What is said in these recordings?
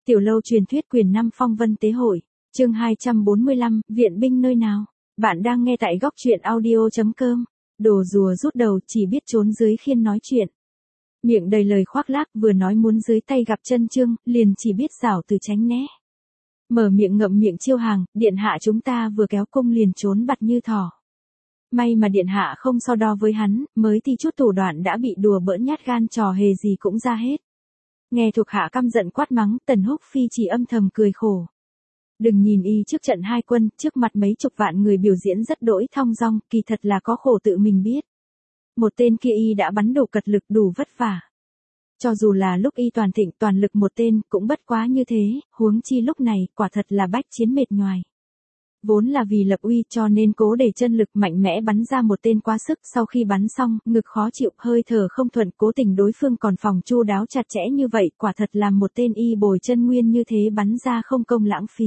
Tiểu lâu truyền thuyết quyền 5 phong vân tế hội, chương 245, viện binh nơi nào? Bạn đang nghe tại góc truyện audio.com. Đồ rùa rút đầu chỉ biết trốn dưới khiên nói chuyện. Miệng đầy lời khoác lác vừa nói muốn dưới tay gặp chân chương, liền chỉ biết xảo từ tránh né. Mở miệng ngậm miệng chiêu hàng, điện hạ chúng ta vừa kéo cung liền trốn bặt như thỏ. May mà điện hạ không so đo với hắn, mới thì chút thủ đoạn đã bị đùa bỡn nhát gan trò hề gì cũng ra hết. Nghe thuộc hạ căm giận quát mắng, Tần Húc Phi chỉ âm thầm cười khổ. Đừng nhìn y trước trận hai quân, trước mặt mấy chục vạn người biểu diễn rất đỗi thong dong, kỳ thật là có khổ tự mình biết. Một tên kia y đã bắn đủ cật lực đủ vất vả. Cho dù là lúc y toàn thịnh toàn lực một tên, cũng bất quá như thế, huống chi lúc này, quả thật là bách chiến mệt nhoài. Vốn là vì lập uy cho nên cố để chân lực mạnh mẽ bắn ra một tên quá sức, sau khi bắn xong, ngực khó chịu, hơi thở không thuận, cố tình đối phương còn phòng chu đáo chặt chẽ như vậy, quả thật làm một tên y bồi chân nguyên như thế bắn ra không công lãng phí.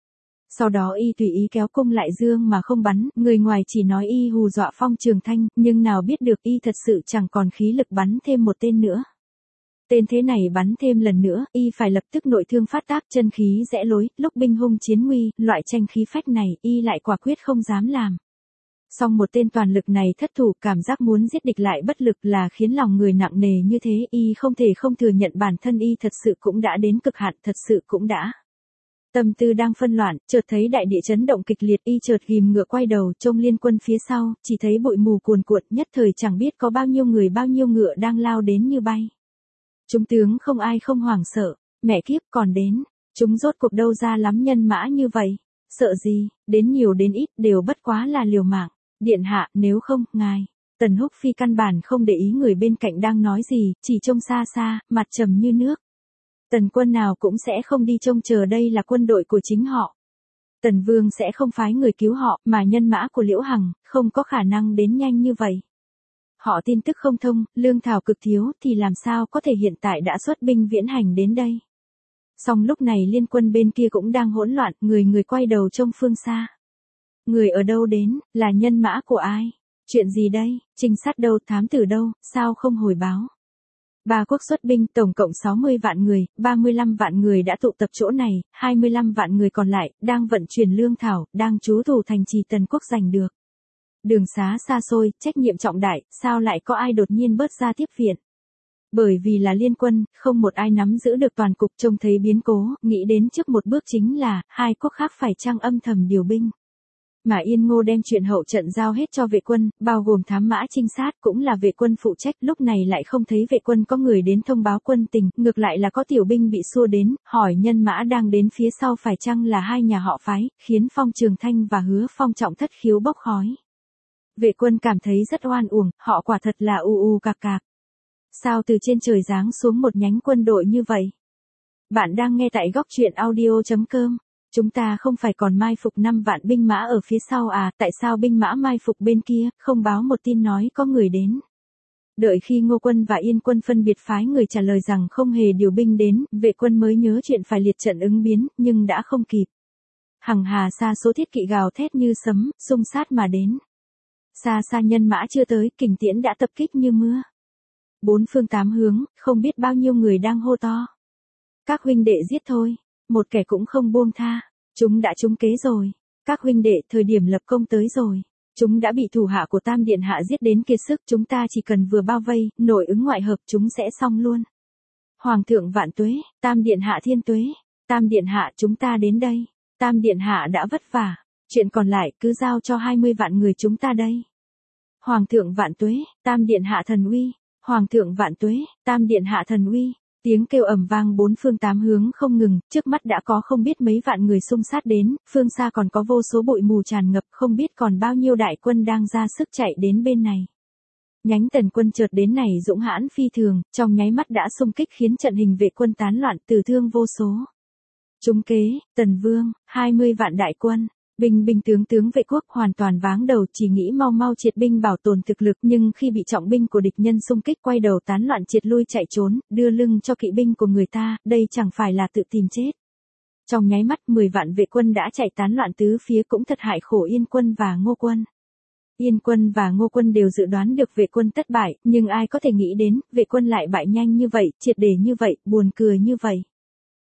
Sau đó y tùy ý kéo cung lại dương mà không bắn, người ngoài chỉ nói y hù dọa Phong Trường Thanh, nhưng nào biết được y thật sự chẳng còn khí lực bắn thêm một tên nữa. Tên thế này bắn thêm lần nữa, y phải lập tức nội thương phát tác, chân khí rẽ lối, lúc binh hung chiến nguy, loại tranh khí phách này, y lại quả quyết không dám làm. Song một tên toàn lực này thất thủ, cảm giác muốn giết địch lại bất lực là khiến lòng người nặng nề như thế, y không thể không thừa nhận bản thân y thật sự cũng đã đến cực hạn, thật sự cũng đã. Tâm tư đang phân loạn, chợt thấy đại địa chấn động kịch liệt, y chợt ghim ngựa quay đầu trông liên quân phía sau, chỉ thấy bụi mù cuồn cuộn, nhất thời chẳng biết có bao nhiêu người bao nhiêu ngựa đang lao đến như bay. Chúng tướng không ai không hoảng sợ, mẹ kiếp còn đến, chúng rốt cuộc đâu ra lắm nhân mã như vậy, sợ gì, đến nhiều đến ít đều bất quá là liều mạng, điện hạ nếu không, ngài. Tần Húc Phi căn bản không để ý người bên cạnh đang nói gì, chỉ trông xa xa, mặt trầm như nước. Tần quân nào cũng sẽ không đi trông chờ đây là quân đội của chính họ. Tần Vương sẽ không phái người cứu họ, mà nhân mã của Liễu Hằng, không có khả năng đến nhanh như vậy. Họ tin tức không thông, lương thảo cực thiếu thì làm sao có thể hiện tại đã xuất binh viễn hành đến đây. Song lúc này liên quân bên kia cũng đang hỗn loạn, người người quay đầu trông phương xa. Người ở đâu đến, là nhân mã của ai? Chuyện gì đây, trinh sát đâu, thám tử đâu, sao không hồi báo? Ba quốc xuất binh tổng cộng 60 vạn người, 35 vạn người đã tụ tập chỗ này, 25 vạn người còn lại, đang vận chuyển lương thảo, đang trú thủ thành trì Tần quốc giành được. Đường xá xa xôi, trách nhiệm trọng đại, sao lại có ai đột nhiên bớt ra tiếp viện? Bởi vì là liên quân, không một ai nắm giữ được toàn cục, trông thấy biến cố, nghĩ đến trước một bước chính là, hai quốc khác phải chăng âm thầm điều binh. Mà Yên Ngô đem chuyện hậu trận giao hết cho vệ quân, bao gồm thám mã trinh sát cũng là vệ quân phụ trách, lúc này lại không thấy vệ quân có người đến thông báo quân tình, ngược lại là có tiểu binh bị xua đến, hỏi nhân mã đang đến phía sau phải chăng là hai nhà họ phái, khiến Phong Trường Thanh và Hứa Phong trọng thất khiếu bốc khói. Vệ quân cảm thấy rất oan uổng, họ quả thật là cạc cạc. Sao từ trên trời giáng xuống một nhánh quân đội như vậy? Bạn đang nghe tại góc truyện audio.com. Chúng ta không phải còn mai phục 5 vạn binh mã ở phía sau à, tại sao binh mã mai phục bên kia, không báo một tin nói có người đến? Đợi khi Ngô quân và Yên quân phân biệt phái người trả lời rằng không hề điều binh đến, vệ quân mới nhớ chuyện phải liệt trận ứng biến, nhưng đã không kịp. Hằng hà xa số thiết kỵ gào thét như sấm, xung sát mà đến. Xa xa nhân mã chưa tới, kình tiễn đã tập kích như mưa. Bốn phương tám hướng, không biết bao nhiêu người đang hô to. Các huynh đệ giết thôi, một kẻ cũng không buông tha, chúng đã trúng kế rồi. Các huynh đệ, thời điểm lập công tới rồi. Chúng đã bị thủ hạ của Tam Điện Hạ giết đến kiệt sức, chúng ta chỉ cần vừa bao vây, nội ứng ngoại hợp chúng sẽ xong luôn. Hoàng thượng vạn tuế, Tam Điện Hạ thiên tuế, Tam Điện Hạ chúng ta đến đây, Tam Điện Hạ đã vất vả. Chuyện còn lại cứ giao cho 20 vạn người chúng ta đây. Hoàng thượng vạn tuế, Tam Điện Hạ thần uy. Hoàng thượng vạn tuế, Tam Điện Hạ thần uy. Tiếng kêu ầm vang bốn phương tám hướng không ngừng, trước mắt đã có không biết mấy vạn người xung sát đến, phương xa còn có vô số bụi mù tràn ngập, không biết còn bao nhiêu đại quân đang ra sức chạy đến bên này. Nhánh Tần quân chợt đến này dũng hãn phi thường, trong nháy mắt đã xung kích khiến trận hình vệ quân tán loạn, tử thương vô số. Trúng kế, Tần Vương, 20 vạn đại quân. Binh tướng vệ quốc hoàn toàn váng đầu, chỉ nghĩ mau mau triệt binh bảo tồn thực lực, nhưng khi bị trọng binh của địch nhân xung kích quay đầu tán loạn triệt lui chạy trốn, đưa lưng cho kỵ binh của người ta, đây chẳng phải là tự tìm chết. Trong nháy mắt 10 vạn vệ quân đã chạy tán loạn tứ phía, cũng thật hại khổ Yên quân và Ngô quân. Yên quân và Ngô quân đều dự đoán được vệ quân thất bại, nhưng ai có thể nghĩ đến, vệ quân lại bại nhanh như vậy, triệt để như vậy, buồn cười như vậy.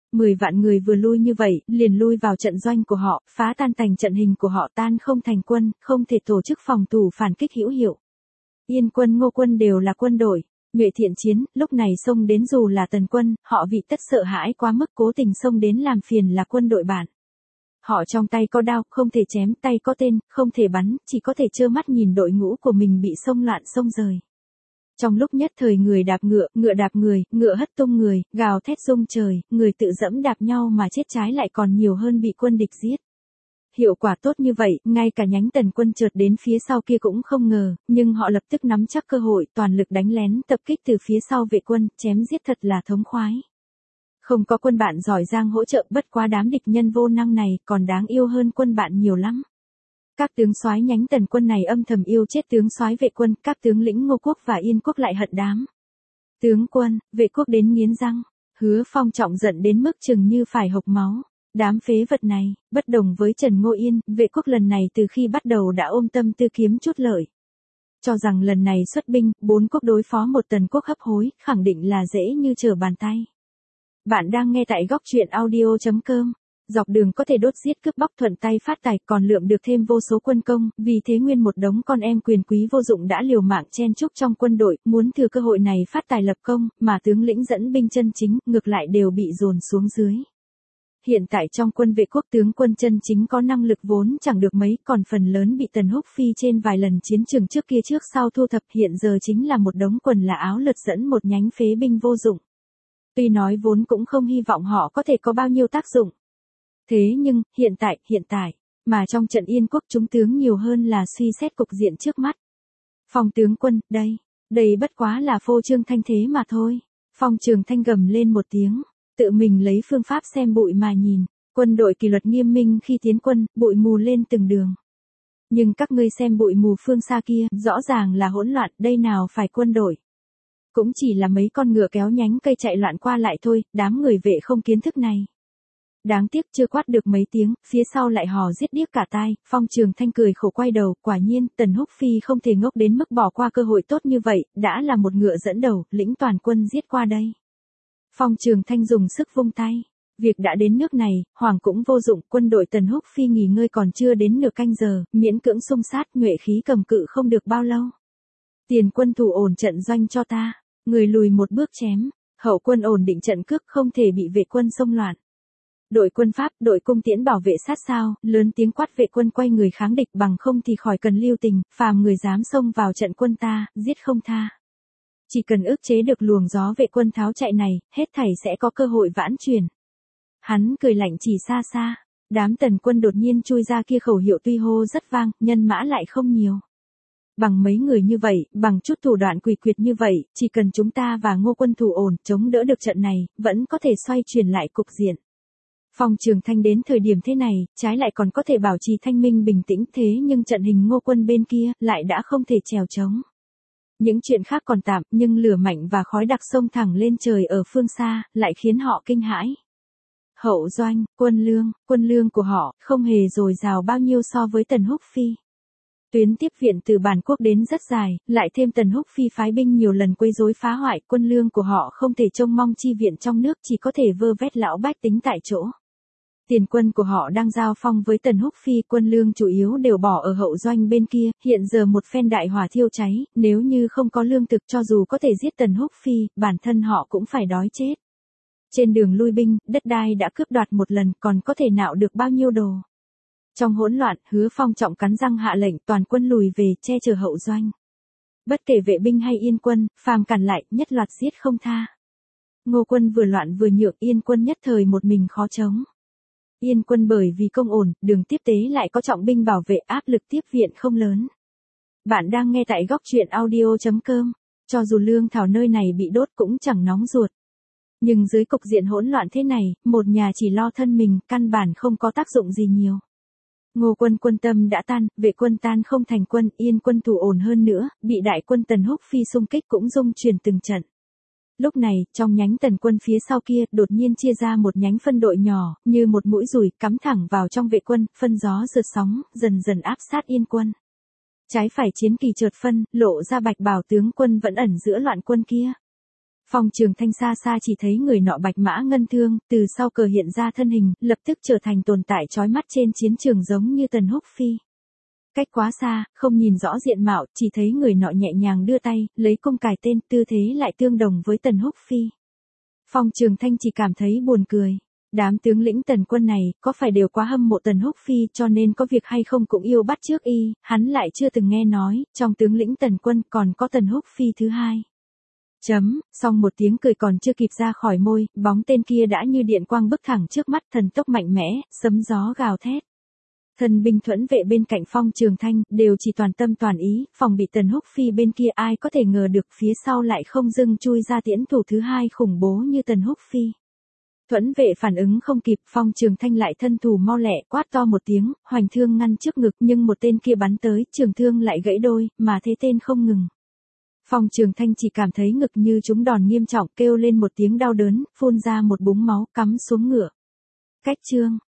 10 vạn người vừa lui như vậy, liền lui vào trận doanh của họ, phá tan thành trận hình của họ, tan không thành quân, không thể tổ chức phòng thủ phản kích hữu hiệu. Yên quân Ngô quân đều là quân đội, nhuệ thiện chiến, lúc này xông đến dù là Tần quân, họ vì tất sợ hãi quá mức cố tình xông đến làm phiền là quân đội bạn. Họ trong tay có đao, không thể chém, tay có tên, không thể bắn, chỉ có thể trơ mắt nhìn đội ngũ của mình bị xông loạn xông rời. Trong lúc nhất thời người đạp ngựa, ngựa đạp người, ngựa hất tung người, gào thét rung trời, người tự dẫm đạp nhau mà chết trái lại còn nhiều hơn bị quân địch giết. Hiệu quả tốt như vậy, ngay cả nhánh Tần quân chợt đến phía sau kia cũng không ngờ, nhưng họ lập tức nắm chắc cơ hội, toàn lực đánh lén, tập kích từ phía sau vệ quân, chém giết thật là thống khoái. Không có quân bạn giỏi giang hỗ trợ, bất quá đám địch nhân vô năng này còn đáng yêu hơn quân bạn nhiều lắm. Các tướng soái nhánh Tần quân này âm thầm yêu chết tướng soái vệ quân, các tướng lĩnh Ngô quốc và Yên quốc lại hận đám tướng quân, vệ quốc đến nghiến răng. Hứa Phong trọng giận đến mức chừng như phải hộc máu. Đám phế vật này, bất đồng với Trần Ngô Yên, vệ quốc lần này từ khi bắt đầu đã ôm tâm tư kiếm chút lợi. Cho rằng lần này xuất binh, 4 quốc đối phó một Tần quốc hấp hối, khẳng định là dễ như trở bàn tay. Bạn đang nghe tại góc truyện audio.com. Dọc đường có thể đốt giết cướp bóc thuận tay phát tài, còn lượm được thêm vô số quân công, vì thế nguyên một đống con em quyền quý vô dụng đã liều mạng chen chúc trong quân đội, muốn thừa cơ hội này phát tài lập công, mà tướng lĩnh dẫn binh chân chính, ngược lại đều bị dồn xuống dưới. Hiện tại trong quân vệ quốc tướng quân chân chính có năng lực vốn chẳng được mấy, còn phần lớn bị Tần Húc Phi trên vài lần chiến trường trước kia trước sau thu thập, hiện giờ chính là một đống quần là áo lượt dẫn một nhánh phế binh vô dụng. Tuy nói vốn cũng không hy vọng họ có thể có bao nhiêu tác dụng. Thế nhưng, hiện tại, mà trong trận Yên quốc chúng tướng nhiều hơn là suy xét cục diện trước mắt. Phong tướng quân, đây bất quá là phô trương thanh thế mà thôi. Phong Trường Thanh gầm lên một tiếng, tự mình lấy phương pháp xem bụi mà nhìn, quân đội kỷ luật nghiêm minh khi tiến quân, bụi mù lên từng đường. Nhưng các ngươi xem bụi mù phương xa kia, rõ ràng là hỗn loạn, đây nào phải quân đội. Cũng chỉ là mấy con ngựa kéo nhánh cây chạy loạn qua lại thôi, đám người vệ không kiến thức này. Đáng tiếc chưa quát được mấy tiếng, phía sau lại hò giết điếc cả tai, Phong Trường Thanh cười khổ quay đầu, quả nhiên, Tần Húc Phi không thể ngốc đến mức bỏ qua cơ hội tốt như vậy, đã là một ngựa dẫn đầu, lĩnh toàn quân giết qua đây. Phong Trường Thanh dùng sức vung tay, việc đã đến nước này, hoàng cũng vô dụng, quân đội Tần Húc Phi nghỉ ngơi còn chưa đến nửa canh giờ, miễn cưỡng xung sát, nhuệ khí cầm cự không được bao lâu. Tiền quân thủ ổn trận doanh cho ta, người lùi một bước chém, hậu quân ổn định trận cước không thể bị vệ quân xông loạn. Đội quân Pháp, đội cung tiễn bảo vệ sát sao, lớn tiếng quát vệ quân quay người kháng địch, bằng không thì khỏi cần lưu tình, phàm người dám xông vào trận quân ta, giết không tha. Chỉ cần ức chế được luồng gió vệ quân tháo chạy này, hết thảy sẽ có cơ hội vãn chuyển. Hắn cười lạnh chỉ xa xa, đám Tần quân đột nhiên chui ra kia khẩu hiệu tuy hô rất vang, nhân mã lại không nhiều. Bằng mấy người như vậy, bằng chút thủ đoạn quỷ quyệt như vậy, chỉ cần chúng ta và Ngô quân thủ ổn, chống đỡ được trận này, vẫn có thể xoay chuyển lại cục diện. Phong Trường Thanh đến thời điểm thế này, trái lại còn có thể bảo trì thanh minh bình tĩnh, thế nhưng trận hình Ngô quân bên kia, lại đã không thể trèo trống. Những chuyện khác còn tạm, nhưng lửa mạnh và khói đặc xông thẳng lên trời ở phương xa, lại khiến họ kinh hãi. Hậu doanh, quân lương của họ, không hề dồi dào bao nhiêu so với Tần Húc Phi. Tuyến tiếp viện từ bản quốc đến rất dài, lại thêm Tần Húc Phi phái binh nhiều lần quấy rối phá hoại, quân lương của họ không thể trông mong chi viện trong nước, chỉ có thể vơ vét lão bách tính tại chỗ. Tiền quân của họ đang giao phong với Tần Húc Phi, quân lương chủ yếu đều bỏ ở hậu doanh bên kia, hiện giờ một phen đại hỏa thiêu cháy, nếu như không có lương thực cho dù có thể giết Tần Húc Phi, bản thân họ cũng phải đói chết. Trên đường lui binh, đất đai đã cướp đoạt một lần, còn có thể nạo được bao nhiêu đồ. Trong hỗn loạn, Hứa Phong trọng cắn răng hạ lệnh toàn quân lùi về, che chở hậu doanh. Bất kể vệ binh hay Yên quân, phàm cản lại, nhất loạt giết không tha. Ngô quân vừa loạn vừa nhượng, Yên quân nhất thời một mình khó chống. Yên quân bởi vì công ổn, đường tiếp tế lại có trọng binh bảo vệ, áp lực tiếp viện không lớn. Bạn đang nghe tại góc truyện audio.com. Cho dù lương thảo nơi này bị đốt cũng chẳng nóng ruột. Nhưng dưới cục diện hỗn loạn thế này, một nhà chỉ lo thân mình, căn bản không có tác dụng gì nhiều. Ngô quân quân tâm đã tan, vệ quân tan không thành quân, Yên quân thủ ổn hơn nữa, bị đại quân Tần Húc Phi xung kích cũng rung chuyển từng trận. Lúc này, trong nhánh Tần quân phía sau kia, đột nhiên chia ra một nhánh phân đội nhỏ, như một mũi dùi, cắm thẳng vào trong vệ quân, phân gió rượt sóng, dần dần áp sát Yên quân. Trái phải chiến kỳ chợt phân, lộ ra bạch bào tướng quân vẫn ẩn giữa loạn quân kia. Phong Trường Thanh xa xa chỉ thấy người nọ bạch mã ngân thương, từ sau cờ hiện ra thân hình, lập tức trở thành tồn tại chói mắt trên chiến trường giống như Tần Húc Phi. Cách quá xa, không nhìn rõ diện mạo, chỉ thấy người nọ nhẹ nhàng đưa tay, lấy cung cài tên, tư thế lại tương đồng với Tần Húc Phi. Phong Trường Thanh chỉ cảm thấy buồn cười. Đám tướng lĩnh Tần quân này, có phải đều quá hâm mộ Tần Húc Phi cho nên có việc hay không cũng yêu bắt chước y, hắn lại chưa từng nghe nói, trong tướng lĩnh Tần quân còn có Tần Húc Phi thứ hai. Xong một tiếng cười còn chưa kịp ra khỏi môi, bóng tên kia đã như điện quang bức thẳng trước mắt, thần tốc mạnh mẽ, sấm gió gào thét. Thần binh thuẫn vệ bên cạnh Phong Trường Thanh, đều chỉ toàn tâm toàn ý, phòng bị Tần Húc Phi bên kia, ai có thể ngờ được phía sau lại không dưng chui ra tiễn thủ thứ hai khủng bố như Tần Húc Phi. Thuẫn vệ phản ứng không kịp, Phong Trường Thanh lại thân thủ mau lẹ, quát to một tiếng, hoành thương ngăn trước ngực, nhưng một tên kia bắn tới, trường thương lại gãy đôi, mà thế tên không ngừng. Phong Trường Thanh chỉ cảm thấy ngực như trúng đòn nghiêm trọng, kêu lên một tiếng đau đớn, phun ra một búng máu, cắm xuống ngựa. Cách chương